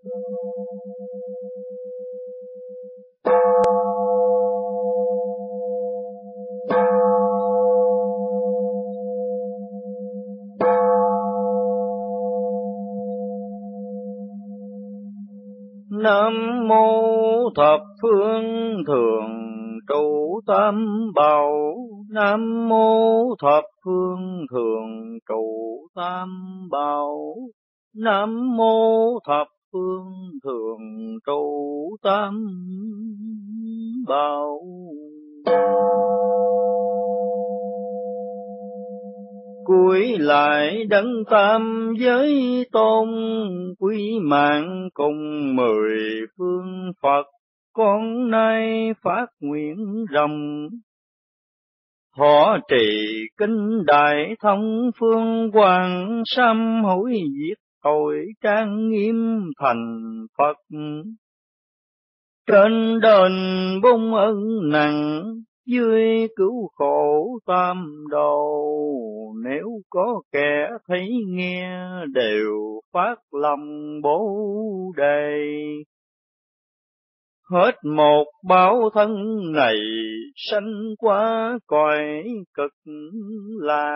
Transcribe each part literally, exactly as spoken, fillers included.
Nam mô thập phương thường trụ tam bảo. Nam mô thập phương thường trụ tam bảo. Nam mô thập phương thường trụ tam bảo. Cúi lại đấng tam giới tôn, quý mạng cùng mười phương Phật, con nay phát nguyện rộng. Thọ trì kinh đại thông phương quang, sám hối diệt tội trang nghiêm thành Phật. Trên đền bông ân nặng, dưới cứu khổ tam đồ. Nếu có kẻ thấy nghe, đều phát lòng bố đề. Hết một báo thân này, sanh qua cõi cực lạc.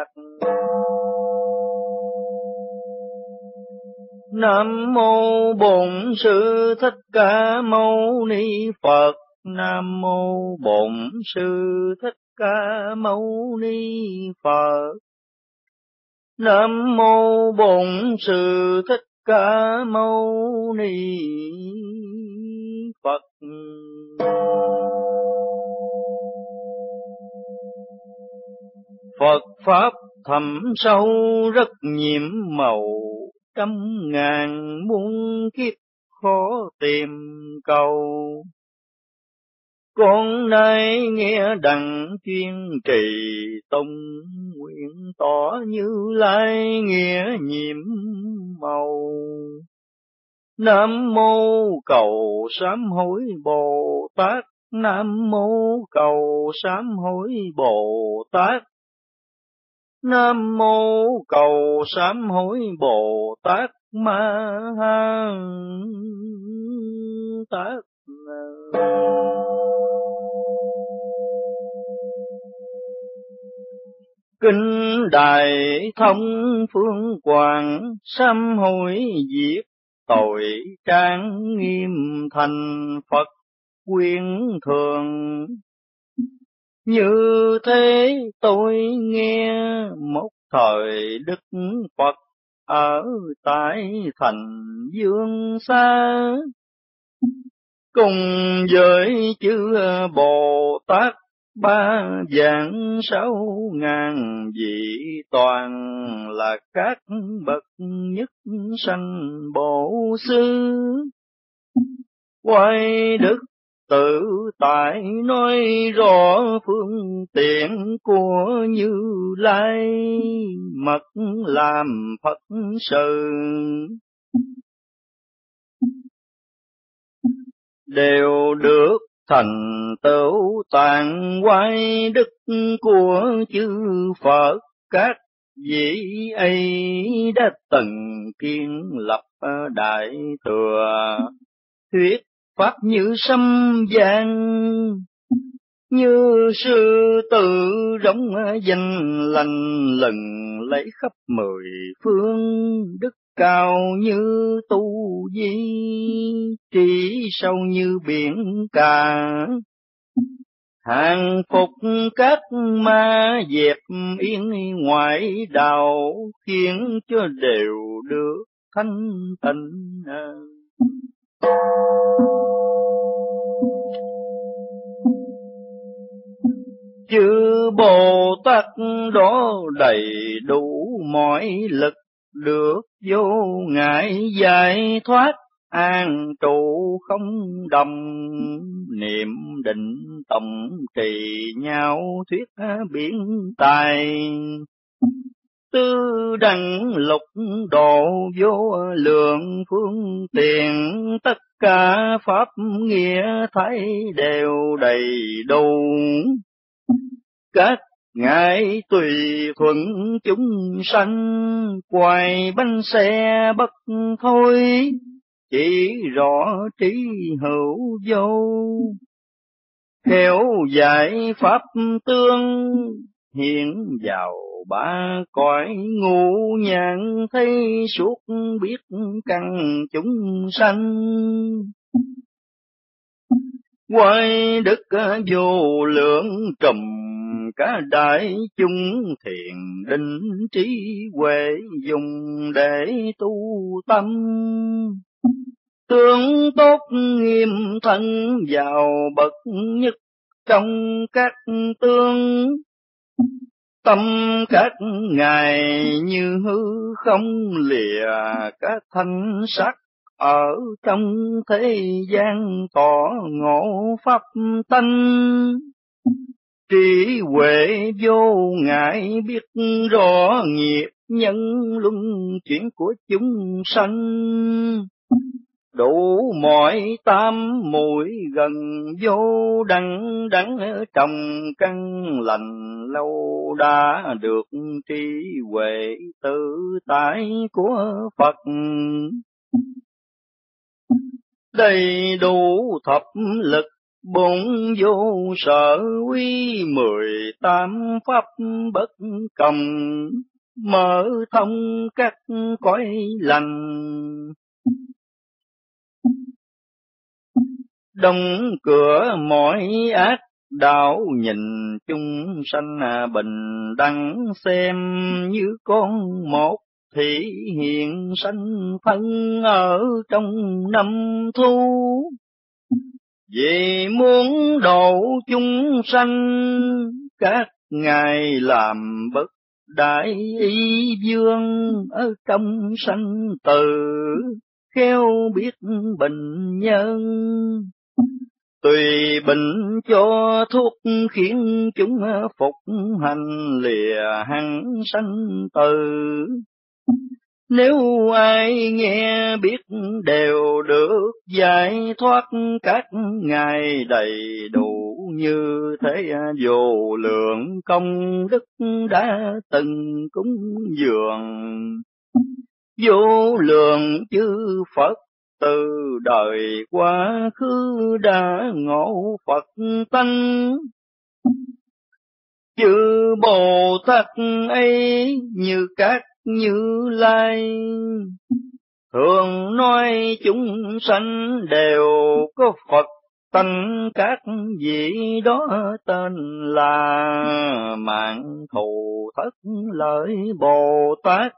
Nam mô Bổn Sư Thích Ca Mâu Ni Phật. Nam mô Bổn Sư Thích Ca Mâu Ni Phật. Nam mô Bổn Sư Thích Ca Mâu Ni Phật. Phật pháp thẳm sâu rất nhiệm màu, trăm ngàn muôn kiếp khó tìm cầu. Con nay nghe đặng chuyên trì tông, nguyện tỏ Như Lai nghĩa nhiệm màu. Nam mô cầu sám hối Bồ Tát. Nam mô cầu sám hối Bồ Tát. Nam mô cầu sám hối Bồ Tát Ma Ha Tát. Kinh Đại Thông Phương Quang, sám hối diệt tội trang nghiêm thành Phật quyến thường. Như thế tôi nghe một thời Đức Phật ở tại thành Dương Xa, cùng với chư Bồ Tát ba vạn sáu ngàn vị, toàn là các bậc nhất sanh bổ sư. Quay Đức Tự Tại nói rõ phương tiện của Như Lai, mật làm Phật sự. Đều được thành tựu tạng quay đức của chư Phật. Các vị ấy đã từng kiên lập đại thừa, thuyết pháp như sấm vang, như sư tử rống danh lành lừng lấy khắp mười phương. Đức cao như tu di, trí sâu như biển cả, hàng phục các ma dẹp yên ngoại đạo, khiến cho đều được thanh tịnh. Chư Bồ Tát đó đầy đủ mọi lực, được vô ngại giải thoát, an trụ không đồng. Niệm định tổng trì nhau, thuyết biển tài, tư đẳng lục độ vô lượng phương tiện. Tất cả pháp nghĩa thấy đều đầy đủ, các ngài tùy thuận chúng sanh, quay bánh xe bất thôi. chỉ rõ trí hữu vô. Khéo giải pháp tương, hiện vào ba cõi ngũ nhãn, thấy suốt biết căn chúng sanh. Quay đức vô lượng trùm cả đại chúng, thiền định trí huệ dùng để tu tâm. Tướng tốt nghiêm thân vào bậc nhất trong các tướng, tâm các ngài như hư không lìa các thanh sắc, ở trong thế gian tỏ ngộ pháp tánh. Trí huệ vô ngại biết rõ nghiệp nhân luân chuyển của chúng sanh. Đủ mọi tam muội gần vô đắng, đắng trồng căn lành lâu đã được trí huệ tự tại của Phật. Đầy đủ thập lực bốn vô sở quý, mười tám pháp bất cộng, mở thông các cõi lành. Đóng cửa mọi ác đạo, nhìn chúng sanh bình đẳng, xem như con một thị hiện sanh thân ở trong năm thu. Vì muốn độ chúng sanh, các ngài làm bất đại ý vương, ở trong sanh tử khéo biết bệnh nhân. Tùy bệnh cho thuốc, khiến chúng phục hành lìa hẳn sanh tử. Nếu ai nghe biết đều được giải thoát, các ngài đầy đủ như thế vô lượng công đức đã từng cúng dường. Vô lượng chư Phật từ đời quá khứ đã ngộ Phật tánh. Chư Bồ Tát ấy như các Như Lai, thường nói chúng sanh đều có Phật tánh, các vị đó tên là Mạng Thù Thất Lợi Bồ Tát,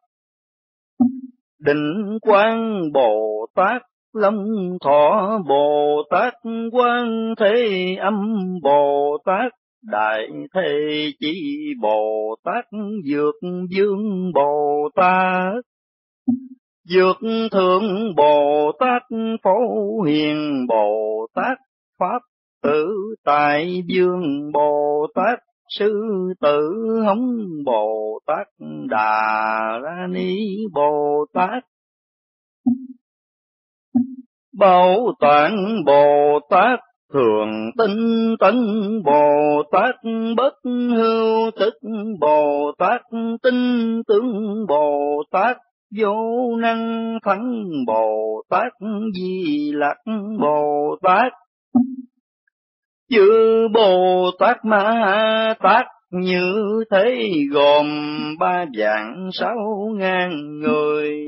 Định Quang Bồ Tát, Long Thọ Bồ Tát, Quan Thế Âm Bồ Tát, Đại Thế Chí Bồ Tát, Dược Dương Bồ Tát, Dược Thượng Bồ Tát, Phổ Hiền Bồ Tát, Pháp Tự Tại Dương Bồ Tát, Sư Tử Hống Bồ Tát, Đà La Ni Bồ Tát, Bảo Tạng Bồ Tát, Thường Tinh Tấn Bồ Tát, Bất Hưu Tức Bồ Tát, Tinh Tướng Bồ Tát, Vô Năng Thắng Bồ Tát, Di Lặc Bồ Tát. Chư Bồ Tát Ma Tát như thế gồm ba vạn sáu ngàn người.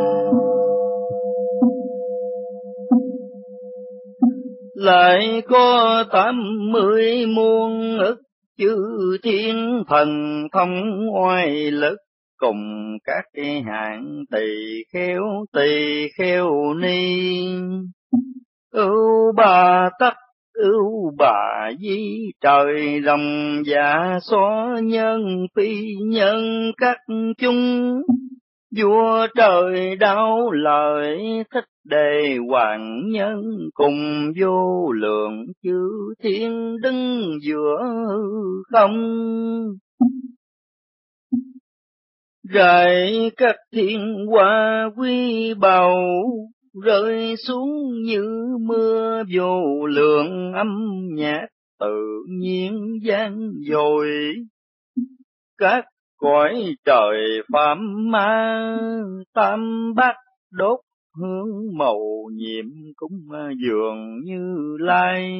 Lại có tám mươi muôn ức chư thiên thần thông oai lực, cùng các hạng tỳ kheo tỳ kheo ni. Ưu Bà Tắc ưu Bà Di, trời rồng dạ xó nhân phi nhân các chúng. Vua trời đau lời Thích Đề Hoàng nhân, cùng vô lượng chư thiên đứng giữa không. Rải các thiên hoa quý báu, rơi xuống như mưa vô lượng âm nhạc, tự nhiên gian dội. Các cõi trời phạm ma tam bát đốt hướng màu nhiệm cũng dường Như Lai.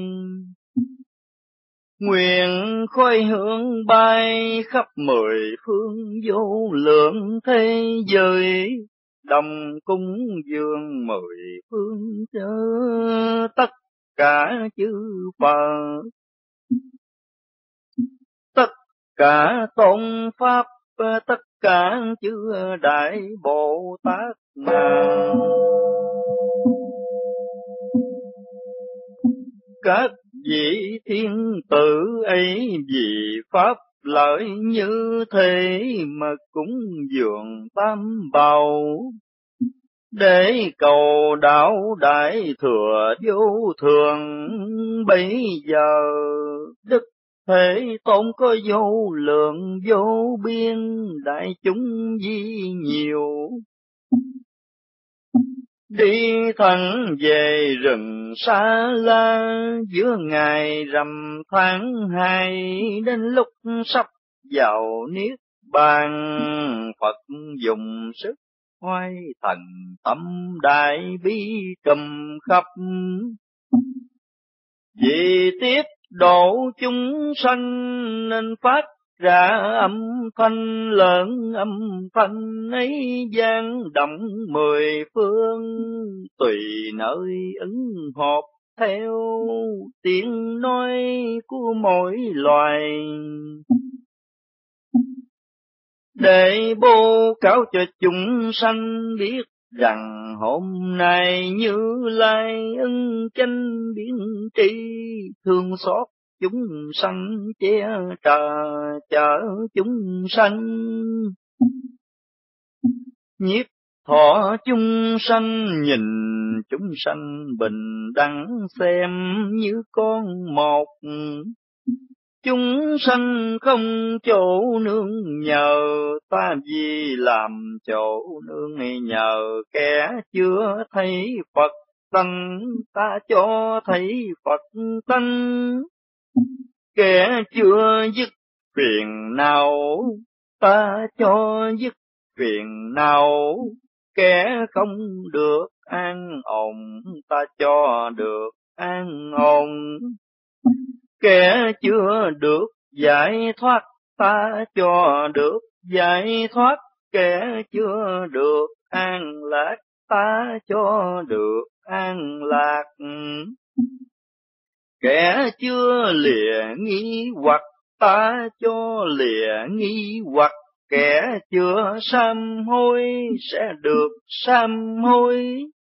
Nguyện khói hương bay khắp mười phương vô lượng thế giới, đồng cung dường mười phương chớ tất cả chư Phật, tất cả tôn pháp, tất cả chư Đại Bồ Tát mà. Các vị thiên tử ấy vì pháp lợi như thế mà cúng dường tam bảo, để cầu đạo đại thừa vô thường. Bây giờ Đức Thế Tôn có vô lượng vô biên, đại chúng di nhiều, đi thẳng về rừng Sa La. Giữa ngày rằm tháng hai, đến lúc sắp vào niết bàn, Phật dùng sức hoai thần tâm đại bi trùm khắp. Vì tiếp độ chúng sanh nên phát ra âm thanh lớn, âm thanh ấy vang động mười phương, tùy nơi ứng hợp theo tiếng nói của mỗi loài. Để bố cáo cho chúng sanh biết rằng hôm nay Như Lai ân chánh biến tri, thương xót chúng sanh che chở chở chúng sanh. Nhiếp thọ chúng sanh nhìn chúng sanh bình đẳng, xem như con một. Chúng sanh không chỗ nương nhờ, ta vì làm chỗ nương nhờ. Kẻ chưa thấy Phật tánh, ta cho thấy Phật tánh. Kẻ chưa dứt phiền não, ta cho dứt phiền não. Kẻ không được an ổn, ta cho được an ổn. Kẻ chưa được giải thoát, ta cho được giải thoát. Kẻ chưa được an lạc, ta cho được an lạc. Kẻ chưa lìa nghi hoặc, ta cho lìa nghi hoặc. Kẻ chưa sám hối sẽ được sám hối.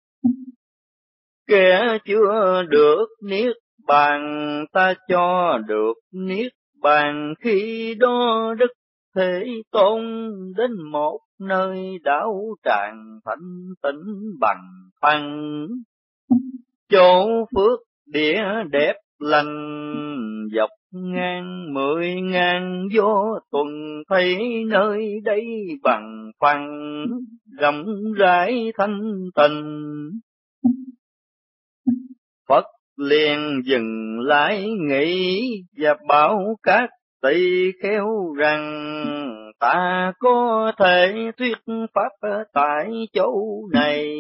Kẻ chưa được niết bàn, ta cho được niết bàn. Khi đó Đức Thế Tôn đến một nơi đảo tràng thanh tịnh bằng phẳng, chỗ phước địa đẹp lành, dọc ngang mười ngàn gió tuần. Thấy nơi đây bằng phẳng, rộng rãi thanh tịnh. Phật liền dừng lại nghĩ và bảo các tỳ kheo rằng, ta có thể thuyết pháp tại chỗ này.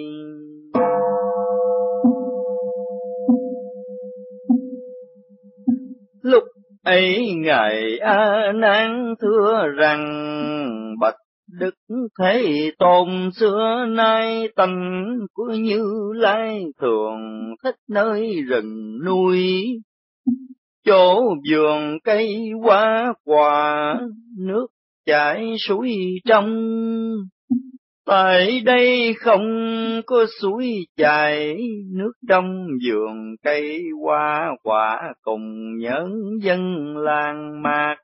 Lúc ấy ngài A Nan thưa rằng, bạch Đức Thế Tôn, xưa nay tánh của Như Lai thường thích nơi rừng núi, chỗ vườn cây hoa quả, nước chảy suối trong. Tại đây không có suối chảy, nước trong vườn cây hoa quả, cùng nhân dân làng mạc.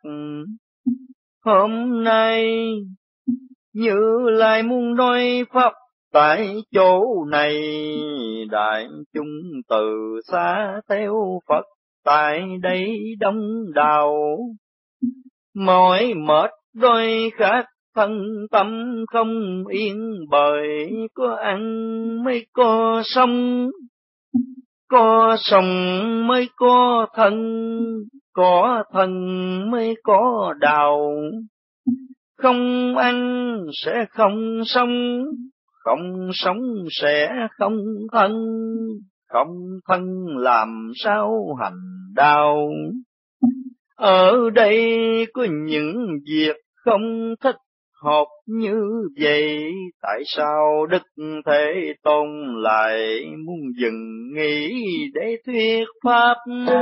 Hôm nay Như Lai muốn nói pháp tại chỗ này, đại chúng từ xa theo Phật tại đây đông đảo. Mỏi mệt đôi khát thân tâm không yên, bởi có ăn mới có sống, có sống mới có thân, có thân mới có đạo. Không ăn sẽ không sống, không sống sẽ không thân, không thân làm sao hành đạo. Ở đây có những việc không thích hợp như vậy, tại sao Đức Thế Tôn lại muốn dừng nghỉ để thuyết pháp?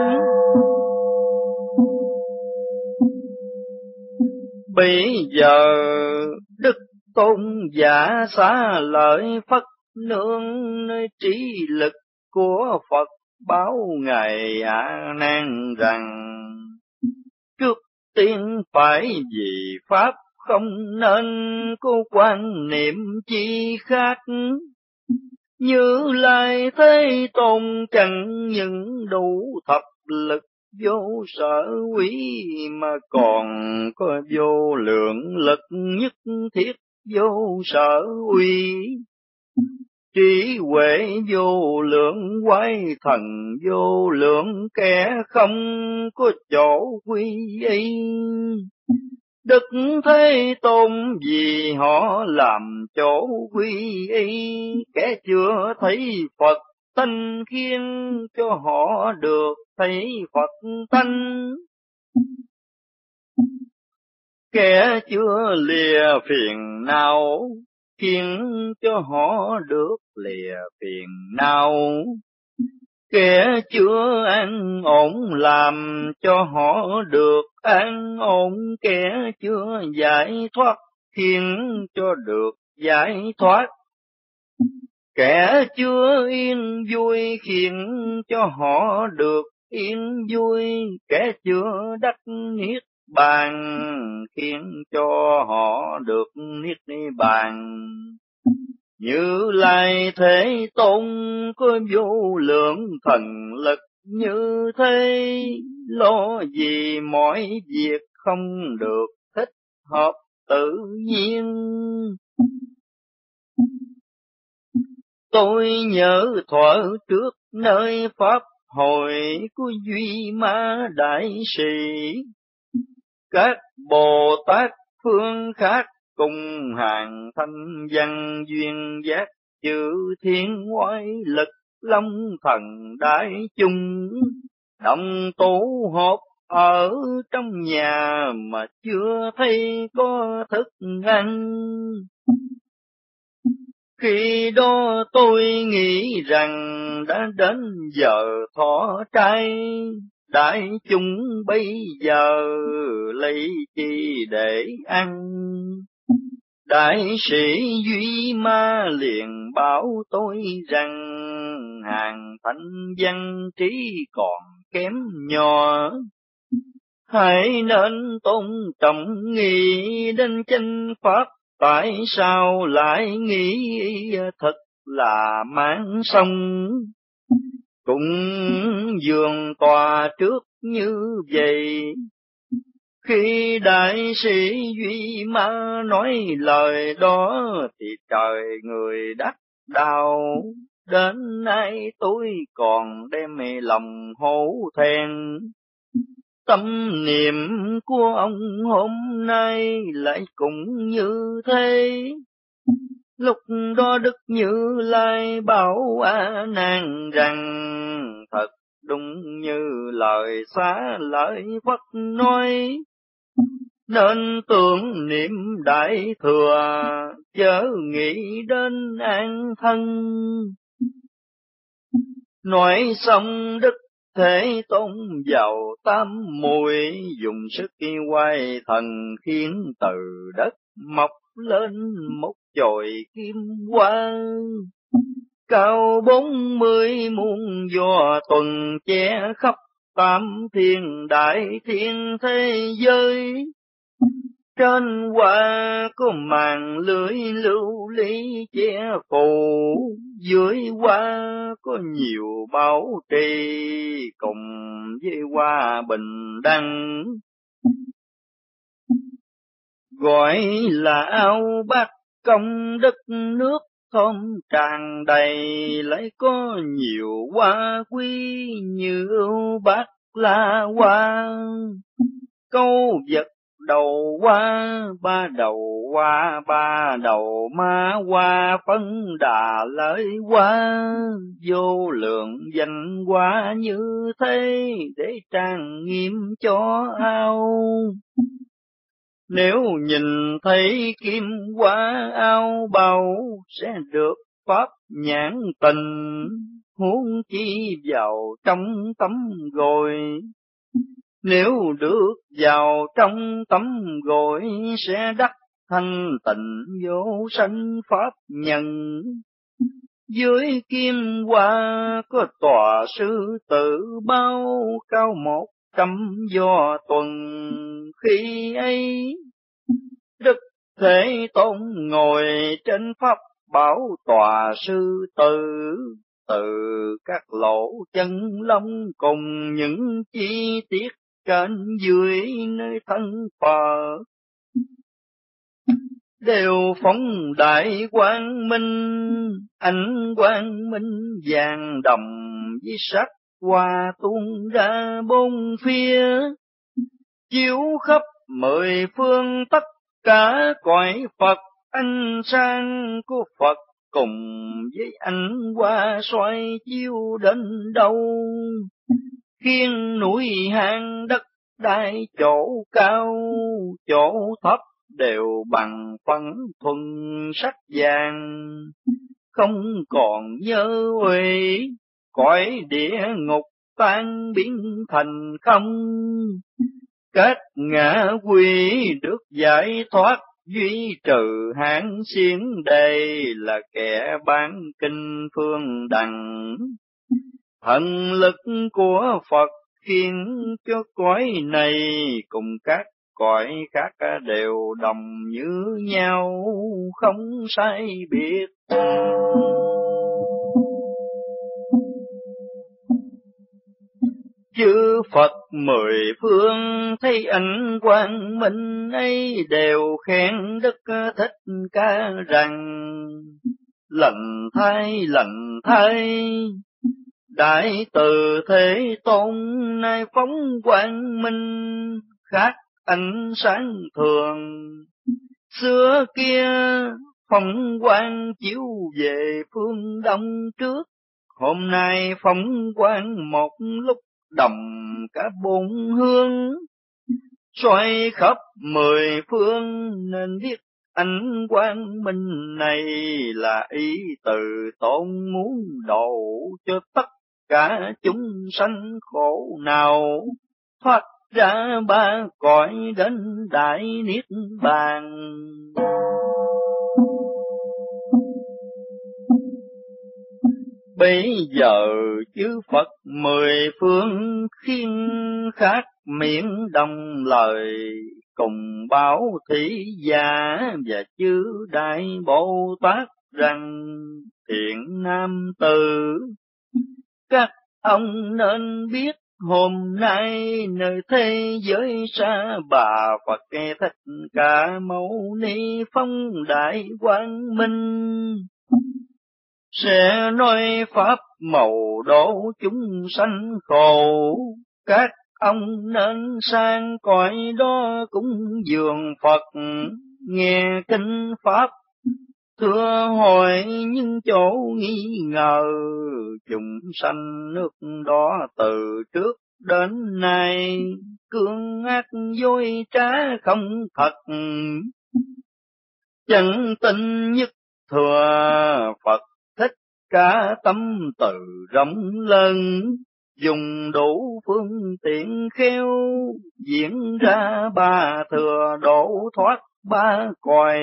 Bây giờ Đức Tôn giả xá lợi Phất nương nơi trí lực của Phật, báo ngài A Nan rằng trước tiên phải vì pháp không nên có quan niệm chi khác. Như Lai Thế Tôn chẳng những đủ thập lực vô sở quý, mà còn có vô lượng lực nhất thiết vô sở uy. Trí huệ vô lượng, quái thần vô lượng, kẻ không có chỗ quy y. Đức Thế Tôn vì họ làm chỗ quy y, kẻ chưa thấy Phật tánh khiến cho họ được thấy Phật tánh. Kẻ chưa lìa phiền não khiến cho họ được lìa phiền não. Kẻ chưa an ổn làm cho họ được an ổn. Kẻ chưa giải thoát khiến cho được giải thoát. Kẻ chưa yên vui khiến cho họ được yên vui. Kẻ chưa đắc niết bàn khiến cho họ được niết bàn. Như Lai Thế Tôn có vô lượng thần lực như thế, lo gì mọi việc không được thích hợp tự nhiên. Tôi nhớ thuở trước nơi Pháp hội của Duy Ma Đại Sĩ, các Bồ Tát phương khác cùng hàng thanh văn duyên giác, chữ thiên ngoại lực long thần đại chung, đồng tụ họp ở trong nhà mà chưa thấy có thức ăn. Khi đó tôi nghĩ rằng đã đến giờ thọ trai, đại chúng bây giờ lấy chi để ăn. Đại sĩ Duy Ma liền bảo tôi rằng hàng thanh văn trí còn kém nhỏ, hãy nên tôn trọng nghĩ đến chánh pháp. Tại sao lại nghĩ thật là mang sông, cũng giường tòa trước như vậy. Khi đại sĩ Duy Ma nói lời đó thì trời người đắc đau. Đến nay tôi còn đem lòng hổ thẹn, tâm niệm của ông hôm nay lại cũng như thế. Lúc đó Đức Như Lai bảo A Nan rằng thật đúng như lời xá lợi Phất nói, nên tưởng niệm đại thừa chớ nghĩ đến an thân. Nói xong Đức Thế Tôn vào tam muội, dùng sức quay thần khiến từ đất mọc lên một chồi kim quang, cao bốn mươi muôn do tuần che khắp tam thiên đại thiên thế giới. Trên hoa có màn lưới lưu ly che phủ, dưới hoa có nhiều bảo trì cùng với hoa bình đăng, gọi là ao bát công đức nước thơm tràn đầy, lại có nhiều hoa quý như bát la hoa. Câu vật đầu qua, ba đầu qua, ba đầu ma qua, phân đà lợi qua, vô lượng danh qua như thế, để trang nghiêm cho ao. Nếu nhìn thấy kim qua ao bào, sẽ được pháp nhãn tình, huống chi vào trong tấm gồi. Nếu được vào trong tấm gội, sẽ đắc thanh tịnh vô sanh pháp nhân. Dưới kim hoa có tòa sư tử bao, cao một trăm do tuần. Khi ấy Đức Thế Tôn ngồi trên pháp bảo tòa sư tử, từ các lỗ chân lông cùng những chi tiết trên dưới nơi thân Phật, đều phóng đại quang minh, ánh quang minh vàng đồng với sắc hoa tuôn ra bốn phía, chiếu khắp mười phương tất cả cõi Phật. Ánh sáng của Phật cùng với ánh hoa xoay chiếu đến đâu, khiến núi hang đất đai chỗ cao chỗ thấp đều bằng phân thuần sắc vàng, không còn nhớ uy. Cõi địa ngục tan biến thành không, các ngã quỷ được giải thoát, duy trừ hãn xiển đây là kẻ bán kinh phương đằng. Thần lực của Phật khiến cho cõi này cùng các cõi khác đều đồng như nhau, không sai biệt. Chư Phật mười phương thấy ánh quang minh ấy, đều khen Đức Thích Ca rằng: lành thay, lành thay, Đại Từ Thế Tôn nay phóng quang minh, khác ánh sáng thường. Xưa kia phóng quang chiếu về phương đông trước, hôm nay phóng quang một lúc đồng cả bốn hướng. Xoay khắp mười phương nên biết ánh quang minh này là ý từ Tôn muốn độ cho tất cả chúng sanh khổ nào, thoát ra ba cõi đến đại niết bàn. Bây giờ chư Phật mười phương khiên khác miệng đồng lời, cùng báo thí giả và chư Đại Bồ Tát rằng: thiện nam tử, các ông nên biết hôm nay nơi thế giới Sa Bà Phật Thích Ca Mâu Ni phong đại quang minh, sẽ nói pháp màu độ chúng sanh khổ. Các ông nên sang cõi đó cúng dường Phật, nghe kinh pháp thưa hỏi những chỗ nghi ngờ. Chúng sanh nước đó từ trước đến nay, cương ác dối trá không thật, chẳng tin nhất thừa Phật Thích Ca tâm từ rộng lớn, dùng đủ phương tiện khéo, diễn ra ba thừa độ thoát ba cõi.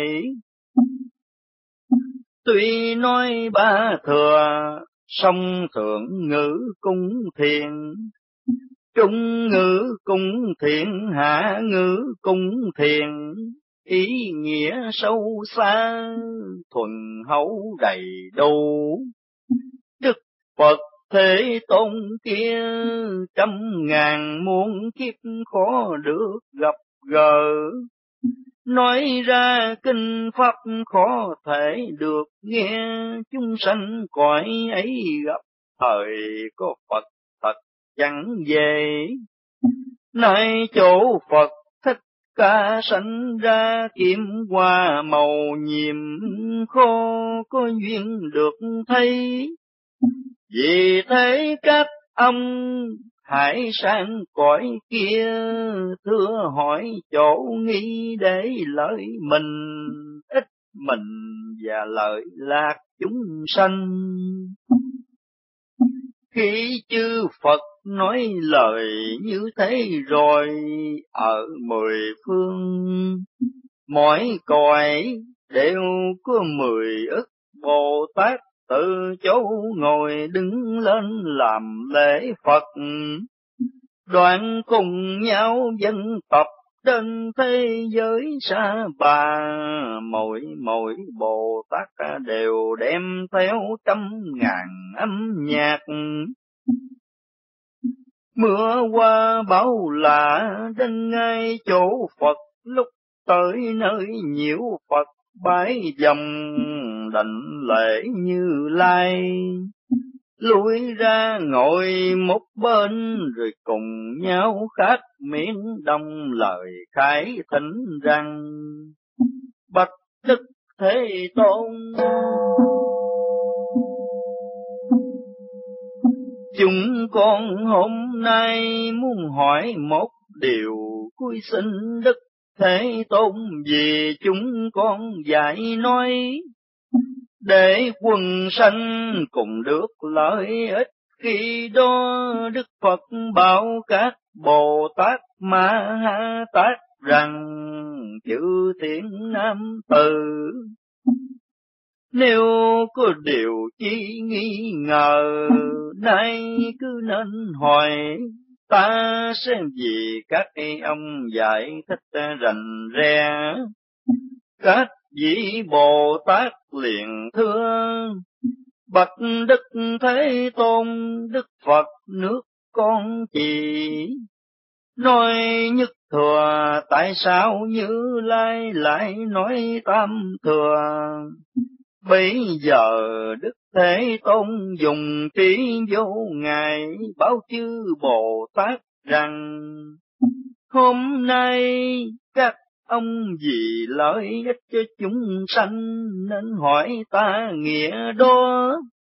Tuy nói ba thừa, song thượng ngữ cung thiền, trung ngữ cung thiện, hạ ngữ cung thiền, ý nghĩa sâu xa, thuần hậu đầy đủ. Đức Phật Thế Tôn kia trăm ngàn muôn kiếp khó được gặp gỡ, nói ra kinh pháp khó thể được nghe. Chúng sanh cõi ấy gặp thời có Phật thật chẳng về, nay chỗ Phật Thích Cả sanh ra kiếm hoa màu nhiệm, khó có duyên được thấy. Vì thế các ông hãy sang cõi kia, thưa hỏi chỗ nghi để lợi mình, ích mình và lợi lạc chúng sanh. Khi chư Phật nói lời như thế rồi, ở mười phương mỗi cõi đều có mười ức Bồ Tát từ chỗ ngồi đứng lên làm lễ Phật, đoạn cùng nhau dân tập trên thế giới xa bà. Mỗi mỗi Bồ Tát đều đem theo trăm ngàn âm nhạc, mưa qua bão lạ đến ngay chỗ Phật. Lúc tới nơi nhiễu Phật bái dòng, đảnh lễ Như Lai, lui ra ngồi một bên, rồi cùng nhau khát miệng đồng lời khải thỉnh rằng: bạch Đức Thế Tôn, chúng con hôm nay muốn hỏi một điều, cuối xin Đức Thế Tôn vì chúng con dạy nói, để quần sanh cùng được lợi ích. Khi đó Đức Phật bảo các Bồ Tát Ma Ha Tát rằng: chư thiện nam tử, nếu có điều chi nghi ngờ, nay cứ nên hỏi, ta sẽ vì các ông giải thích rành re. Các vị Bồ Tát liền thưa: bạch Đức Thế Tôn, Đức Phật nước con chỉ nói nhất thừa, tại sao Như Lai lại nói tam thừa? Bây giờ Đức Thế Tôn dùng trí vô ngài báo chư Bồ Tát rằng: hôm nay các ông vì lợi ích cho chúng sanh nên hỏi ta nghĩa đó.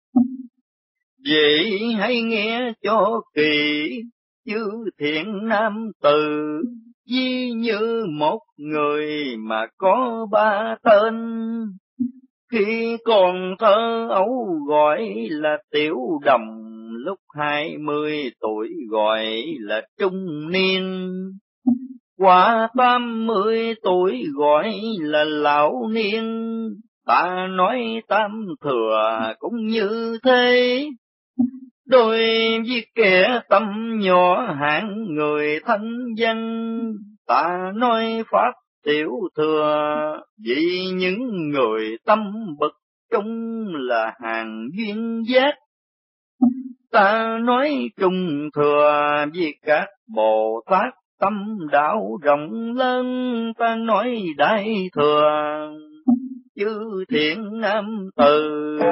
Vậy hãy nghe cho kỳ, chư thiện nam tử, ví như một người mà có ba tên. Khi còn thơ ấu gọi là Tiểu Đồng, lúc hai mươi tuổi gọi là trung niên, qua tám mươi tuổi gọi là lão niên. Ta nói tam thừa cũng như thế, đôi với kẻ tâm nhỏ hạng người thanh danh. Ta nói pháp tiểu thừa, vì những người tâm bậc trung là hàng duyên giác. Ta nói trung thừa vì các Bồ Tát tâm đạo rộng lớn. Ta nói đại thừa, chư thiện nam tử.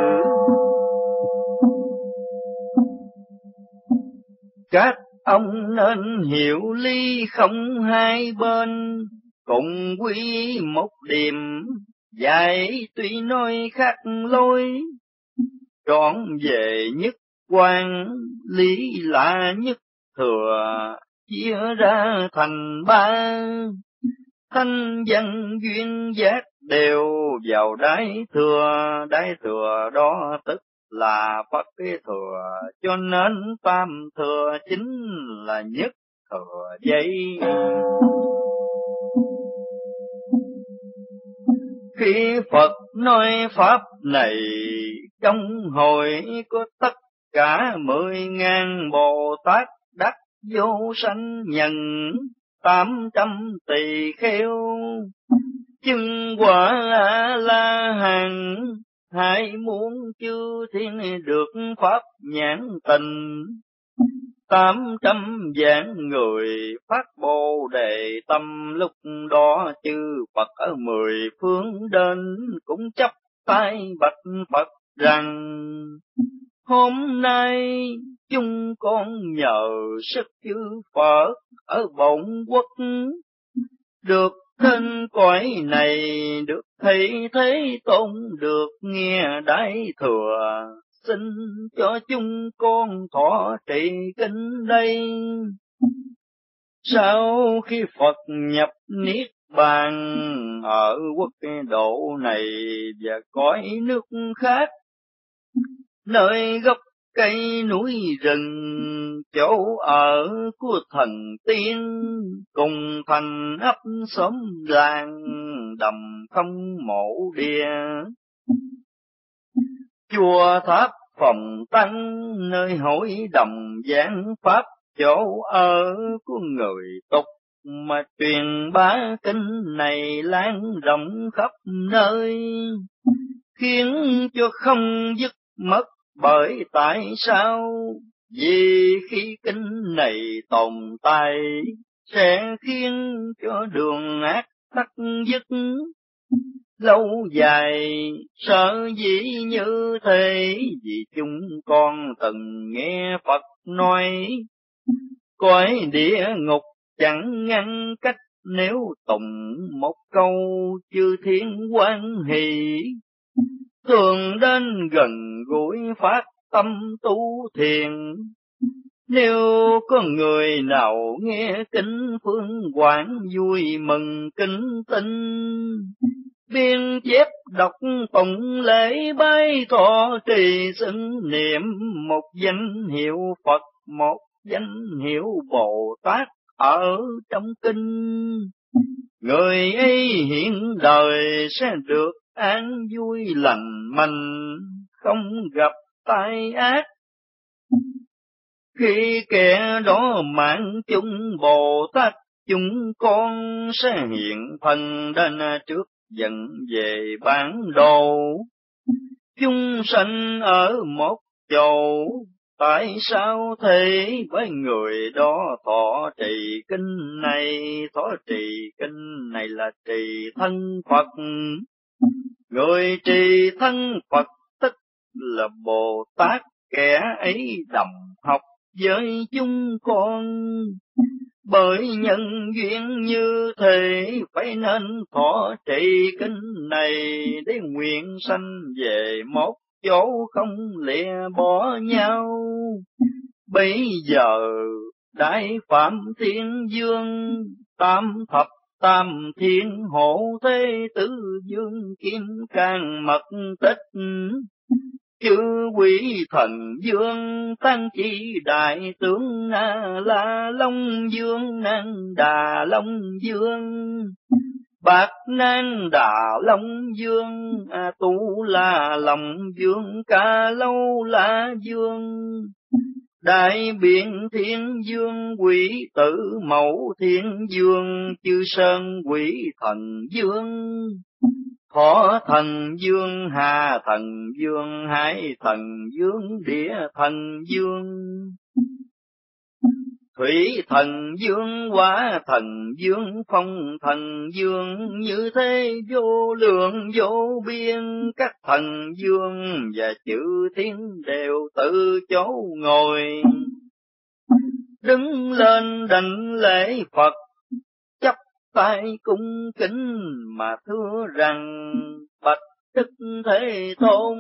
Các ông nên hiểu lý không hai bên, cùng quy một điểm, dạy tuy nói khác lối. Trọn về nhất quan, lý là nhất thừa, chia ra thành ba. Thanh văn duyên giác đều vào đại thừa, đại thừa đó tức là Phật cái thừa, cho nên tam thừa chính là nhất thừa vậy. Khi Phật nói pháp này, trong hội có tất cả mười ngàn Bồ Tát đắc vô sanh nhận, tám trăm tỳ kheo chứng quả A La Hán. Hai muốn chư thiên được pháp nhãn tình, tám trăm vạn người phát Bồ Đề tâm. Lúc đó chư Phật ở mười phương đến cũng chắp tay bạch Phật rằng: hôm nay chúng con nhờ sức chư Phật ở bổn quốc, được trên cõi này, được thấy thế tôn, được nghe Đại Thừa, xin cho chúng con thọ trì kinh đây. Sau khi Phật nhập Niết Bàn ở quốc độ này và cõi nước khác, nơi gốc cây núi rừng, chỗ ở của thần tiên, cùng thành ấp xóm làng, đầm không mộ địa, chùa tháp phòng tăng, nơi hội đồng giảng pháp, chỗ ở của người tục, mà truyền bá kinh này lan rộng khắp nơi, khiến cho không dứt mất. Bởi tại sao? Vì khi kinh này tồn tại, sẽ khiến cho đường ác tắc dứt. Lâu dài sợ dĩ như thế, vì chúng con từng nghe Phật nói, cõi địa ngục chẳng ngăn cách, nếu tụng một câu chư thiên hoan hỷ, thường đến gần gũi phát tâm tu thiền. Nếu có người nào nghe kinh phương quảng, vui mừng kính tinh, biên chép đọc tụng lễ bái thọ trì xưng niệm, một danh hiệu Phật, một danh hiệu Bồ Tát ở trong kinh, người ấy hiện đời sẽ được an vui lành mạnh, không gặp tai ác. Khi kẻ đó mạng chúng Bồ Tát, chúng con sẽ hiện thân đến trước dẫn về bản đồ. Chúng sanh ở một chỗ, tại sao thế? Với người đó thọ trì kinh này, thọ trì kinh này là trì thân Phật. Người trì thân Phật tức là Bồ Tát, kẻ ấy đồng học với chúng con. Bởi nhân duyên như thế, phải nên thọ trì kinh này, để nguyện sanh về một chỗ không lìa bỏ nhau. Bây giờ Đại Phạm Thiên Dương, tam thập tam thiên hộ thế tứ dương kim cang mật tích, chư quỷ thần dương tăng chi đại tướng Na La Long Dương, Nan Đà Long Dương, Bạc Nan Đà Long Dương, A Tu La Long Dương, Ca Lâu La Dương, Đại Biện Thiên Dương, Quỷ Tử Mẫu Thiên Dương, Chư Sơn Quỷ Thần Dương, Thọ Thần Dương, Hà Thần Dương, Hải Thần Dương, Địa Thần Dương, Thủy Thần Dương, Hỏa Thần Dương, Phong Thần Dương, như thế vô lượng vô biên. Các thần dương và chư thiên đều tự chỗ ngồi, đứng lên đảnh lễ Phật, chắp tay cung kính mà thưa rằng: bạch Đức Thế Tôn,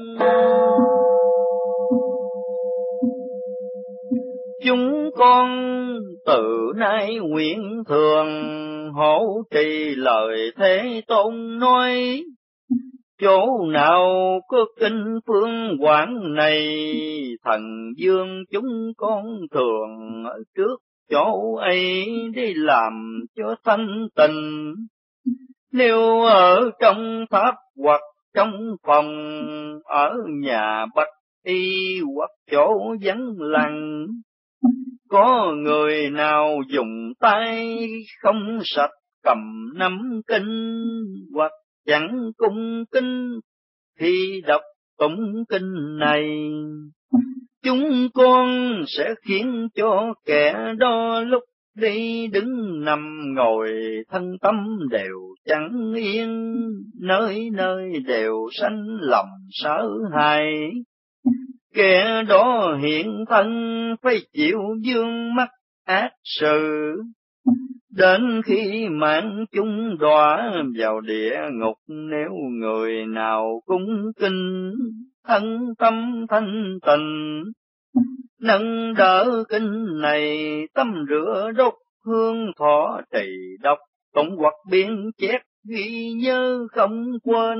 chúng con từ nay nguyện thường hộ trì lời Thế Tôn nói. Chỗ nào có kinh phương quảng này, thần dương chúng con thường ở trước chỗ ấy đi làm cho thanh tịnh. Nếu ở trong tháp hoặc trong phòng, ở nhà bạch y hoặc chỗ vắng lặng, có người nào dùng tay không sạch cầm nắm kinh, hoặc chẳng cung kính khi đọc tụng kinh này, chúng con sẽ khiến cho kẻ đó lúc đi đứng nằm ngồi thân tâm đều chẳng yên, nơi nơi đều sanh lòng sợ hãi. Kẻ đó hiện thân phải chịu vương mắc ác sự, Đến khi mạng chúng đọa vào địa ngục, nếu người nào cúng kinh thân tâm thanh tịnh, nâng đỡ kinh này tâm rửa đốt hương thọ trì đọc, tụng hoặc biên chép ghi nhớ không quên.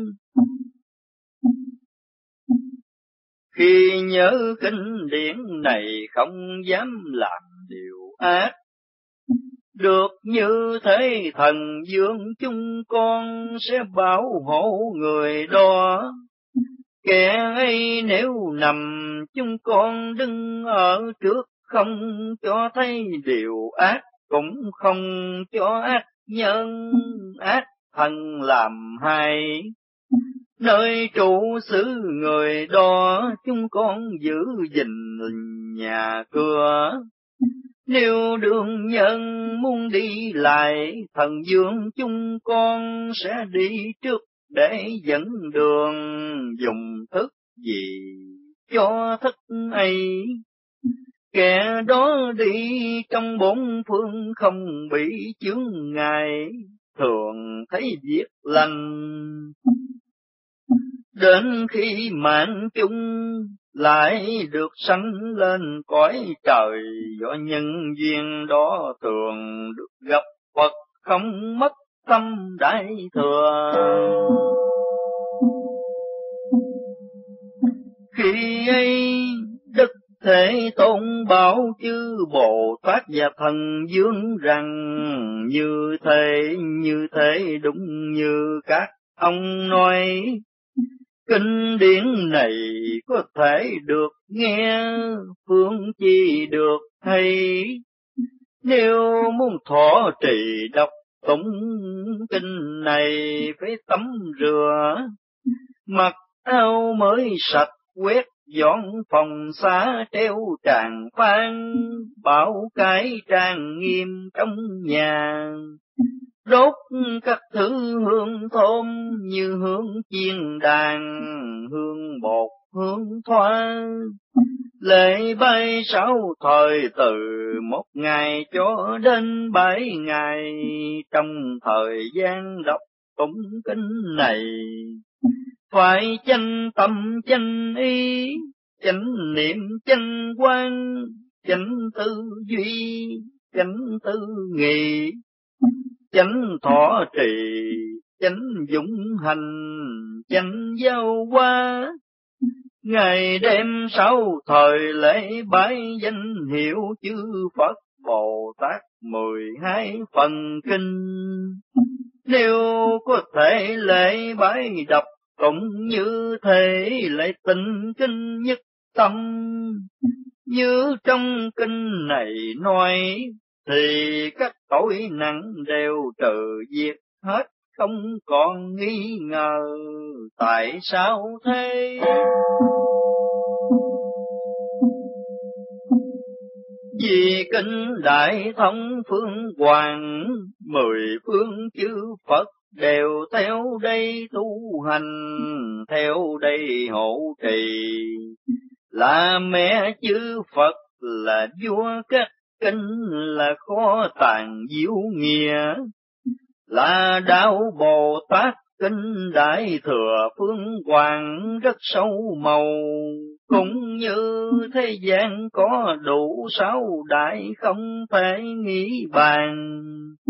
Khi nhớ kinh điển này không dám làm điều ác, được như thế thần dương chúng con sẽ bảo hộ người đó. Kẻ ấy nếu nằm chúng con đứng ở trước, không cho thấy điều ác, cũng không cho ác nhân ác thần làm hay. Nơi trụ xứ người đó chúng con giữ gìn nhà cửa, nếu đường nhân muốn đi lại, thần dương chúng con sẽ đi trước để dẫn đường, dùng thức gì cho thức ấy. Kẻ đó đi trong bốn phương không bị chướng ngại, thường thấy việc lành. Đến khi mạng chung lại được sanh lên cõi trời, do nhân duyên đó thường được gặp Phật, không mất tâm đại thừa. Khi ấy Đức Thế Tôn bảo chư Bồ Tát và thần dương rằng, như thế như thế đúng như các ông nói, kinh điển này có thể được nghe, phương chi được hay. Nếu muốn thọ trì đọc tụng kinh này, phải tắm rửa, mặc áo mới sạch, quét dọn phòng xá, treo tràng phan, bảo cái trang nghiêm trong nhà. Đốt các thứ hương thơm như hương chiên đàn, hương bột, hương thoa. Lễ bay sáu thời từ một ngày cho đến bảy ngày, trong thời gian đọc tụng kinh này, phải chánh tâm chánh ý, chánh niệm chánh quán, chánh tư duy, chánh tư nghị, chánh thọ trì, chánh dũng hành, chánh giao hoa. Ngày đêm sáu thời lễ bái danh hiệu chư Phật Bồ Tát mười hai phần kinh. Nếu có thể lễ bái đọc cũng như thế, lại tịnh kinh nhất tâm. Như trong kinh này nói, thì các tội nặng đều trừ diệt hết, không còn nghi ngờ. Tại sao thế? Vì kinh Đại Thông Phương Hoàng, mười phương chư Phật đều theo đây tu hành, theo đây hộ trì. Là mẹ chư Phật, là vua các kinh, là khó tàn diệu nghĩa. Là đạo Bồ Tát kinh Đại Thừa Phương Hoàng rất sâu màu, cũng như thế gian có đủ sáu đại không thể nghĩ bàn.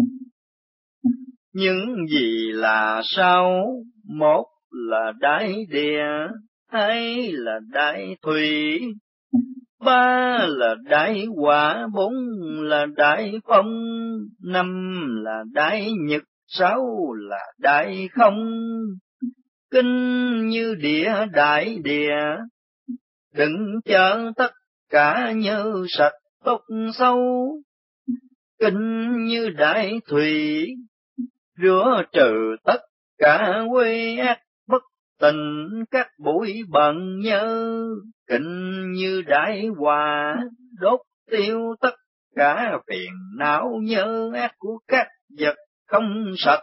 Những gì là sao? Một là đại địa, hai là đại thủy, ba là đại hỏa, bốn là đại phong, năm là đại nhật, sáu là đại không. Kinh như địa đại địa, đừng chờ tất cả như sạch tốc sâu. Kinh như đại thủy, rửa trừ tất cả quê ác bất tình các bụi bẩn nhơ. Kinh như đại hỏa, đốt tiêu tất cả phiền não nhơ ác của các vật không sạch.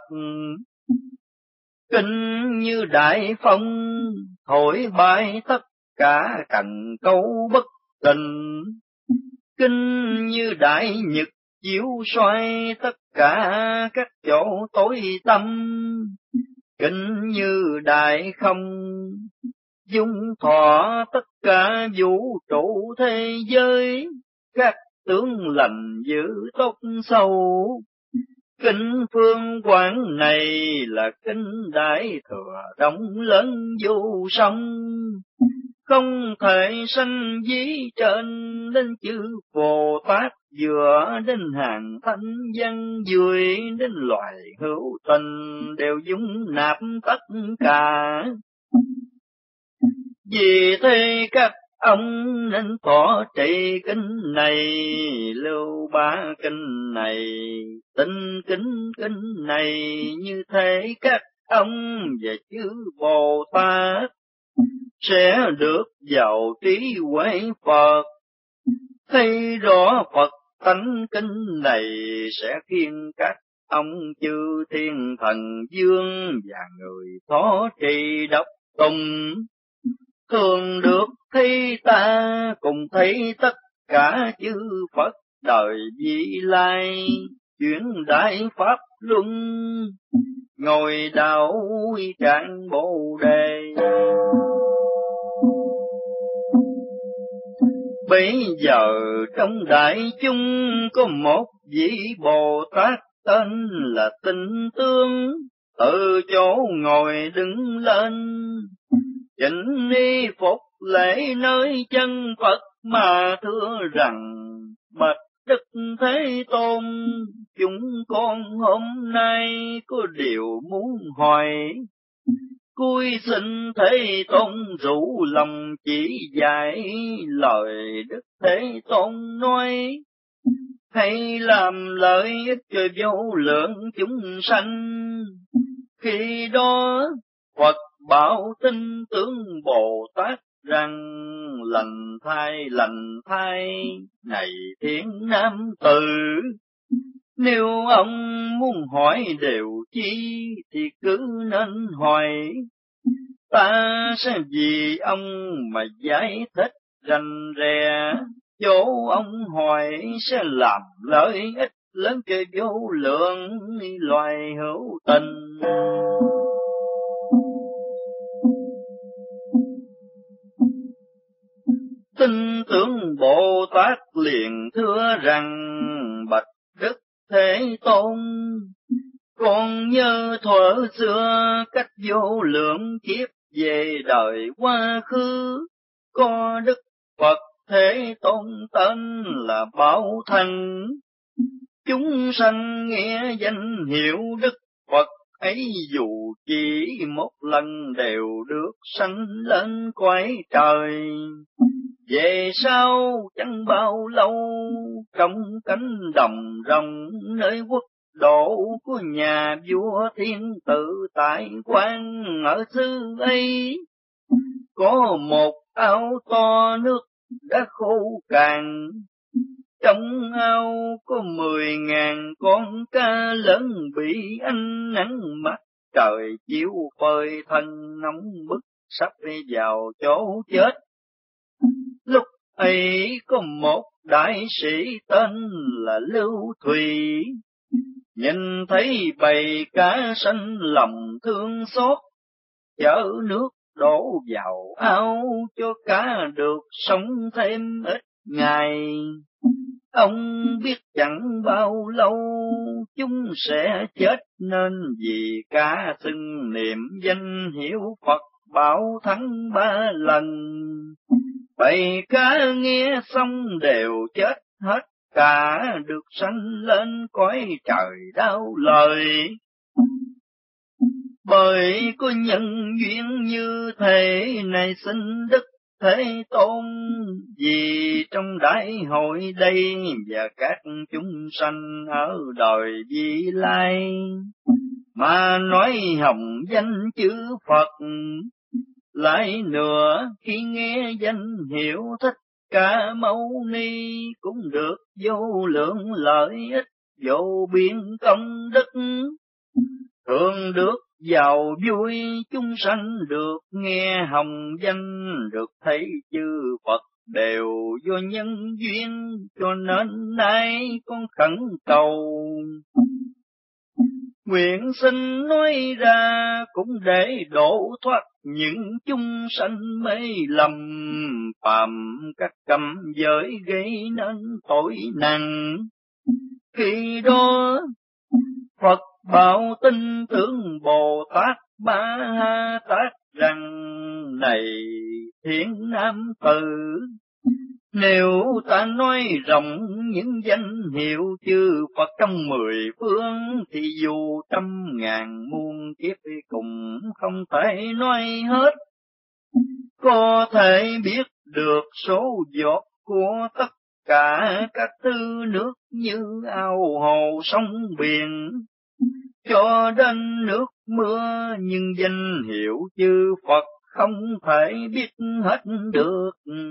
Kinh như đại phong, thổi bay tất cả cần câu bất tình. Kinh như đại nhật, chiếu soi tất cả các chỗ tối tăm, kính như đại không dung thọ tất cả vũ trụ thế giới, các tướng lành giữ tốt sâu. Kinh phương quán này là kinh đại thừa rộng lớn vô song, không thể sanh ví trên đến chữ Bồ Tát, vừa đến hàng thánh văn dưới đến loài hữu tình đều dung nạp tất cả. Vì thế các ông nên thọ trì kinh này, lưu ba kinh này, tinh kính kinh này, như thế các ông về chư Bồ Tát sẽ được giàu trí huệ Phật. Thấy rõ Phật tánh kinh này sẽ khiến các ông chư thiên thần vương và người thọ trì độc tùng thường được thấy ta, cùng thấy tất cả chư Phật đời vị lai, chuyển đại pháp luân, ngồi đạo trạng Bồ Đề. Bây giờ trong đại chúng có một vị Bồ Tát tên là Tịnh Tương, từ chỗ ngồi đứng lên, chỉnh y phục lễ nơi chân Phật mà thưa rằng: bạch Đức Thế Tôn, chúng con hôm nay có điều muốn hỏi, cúi xin Thế Tôn rủ lòng chỉ dạy lời Đức Thế Tôn nói, hay làm lợi ích cho vô lượng chúng sanh. Khi đó Phật bảo Tinh Tướng Bồ Tát rằng: lành thai lành thai này thiên nam tử, nếu ông muốn hỏi điều chi thì cứ nên hỏi, ta sẽ vì ông mà giải thích rành rè, chỗ ông hỏi sẽ làm lợi ích lớn cho vô lượng loài hữu tình. Tinh Tướng Bồ Tát liền thưa rằng: bạch Đức Thế Tôn, con nhớ thuở xưa cách vô lượng kiếp về đời quá khứ, có Đức Phật Thế Tôn tên là Bảo Thần, chúng sanh nghe danh hiệu Đức Phật ấy dù chỉ một lần đều được sanh lên cõi trời. Về sau chẳng bao lâu, trong cánh đồng rồng nơi quốc độ của nhà vua Thiên Tự Tại Quan ở xứ ấy, có một ao to nước đã khô cạn, trong ao có mười ngàn con cá lớn bị ánh nắng mặt trời chiếu phơi thân nóng bức, sắp đi vào chỗ chết. Lúc ấy có một đại sĩ tên là Lưu Thủy, nhìn thấy bầy cá sanh lòng thương xót, chở nước đổ vào ao cho cá được sống thêm ít ngày. Ông biết chẳng bao lâu chúng sẽ chết, nên vì cá xưng niệm danh hiệu Phật Bảo Thắng ba lần. Bầy cá nghe xong đều chết hết cả, được sanh lên cõi trời đau lời. Bởi có nhân duyên như thế này xin Đức Thế Tôn, vì trong đại hội đây và các chúng sanh ở đời vị lai, mà nói hồng danh chữ Phật. Lại nữa khi nghe danh hiệu Thích Ca Mâu Ni cũng được vô lượng lợi ích, vô biên công đức, thường được giàu vui, chúng sanh được nghe hồng danh, được thấy chư Phật đều do nhân duyên, cho nên nay con khẩn cầu. Nguyện xin nói ra cũng để độ thoát những chúng sanh mê lầm, phạm các cấm giới gây nên tội nặng. Khi đó Phật bảo tin tưởng Bồ Tát Ba Ha Tát rằng: này thiện nam tử, nếu ta nói rộng những danh hiệu chư Phật trong mười phương, thì dù trăm ngàn muôn kiếp cũng không thể nói hết. Có thể biết được số giọt của tất cả các thứ nước như ao hồ sông biển, cho đến nước mưa, nhưng danh hiệu chư Phật không thể biết hết được.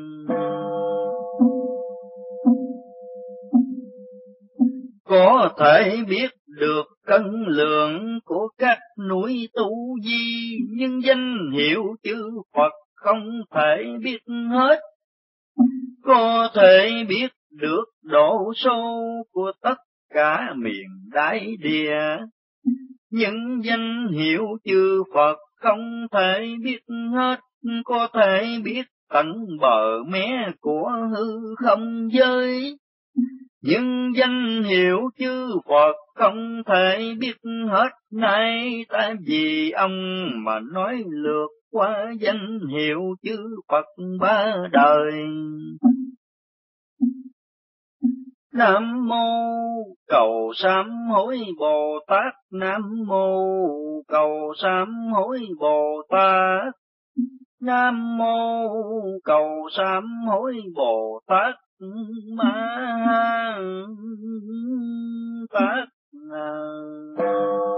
Có thể biết được cân lượng của các núi tu di, nhưng danh hiệu chư Phật không thể biết hết. Có thể biết được độ sâu của tất cả miền đại địa, những danh hiệu chư Phật không thể biết hết. Có thể biết tận bờ mé của hư không giới, nhưng danh hiệu chư Phật không thể biết hết. Nay ta vì ông mà nói lượt qua danh hiệu chư Phật ba đời. Nam mô cầu sám hối Bồ Tát, Nam mô cầu sám hối Bồ Tát, Nam mô cầu sám hối Bồ Tát Ma Ha Tát.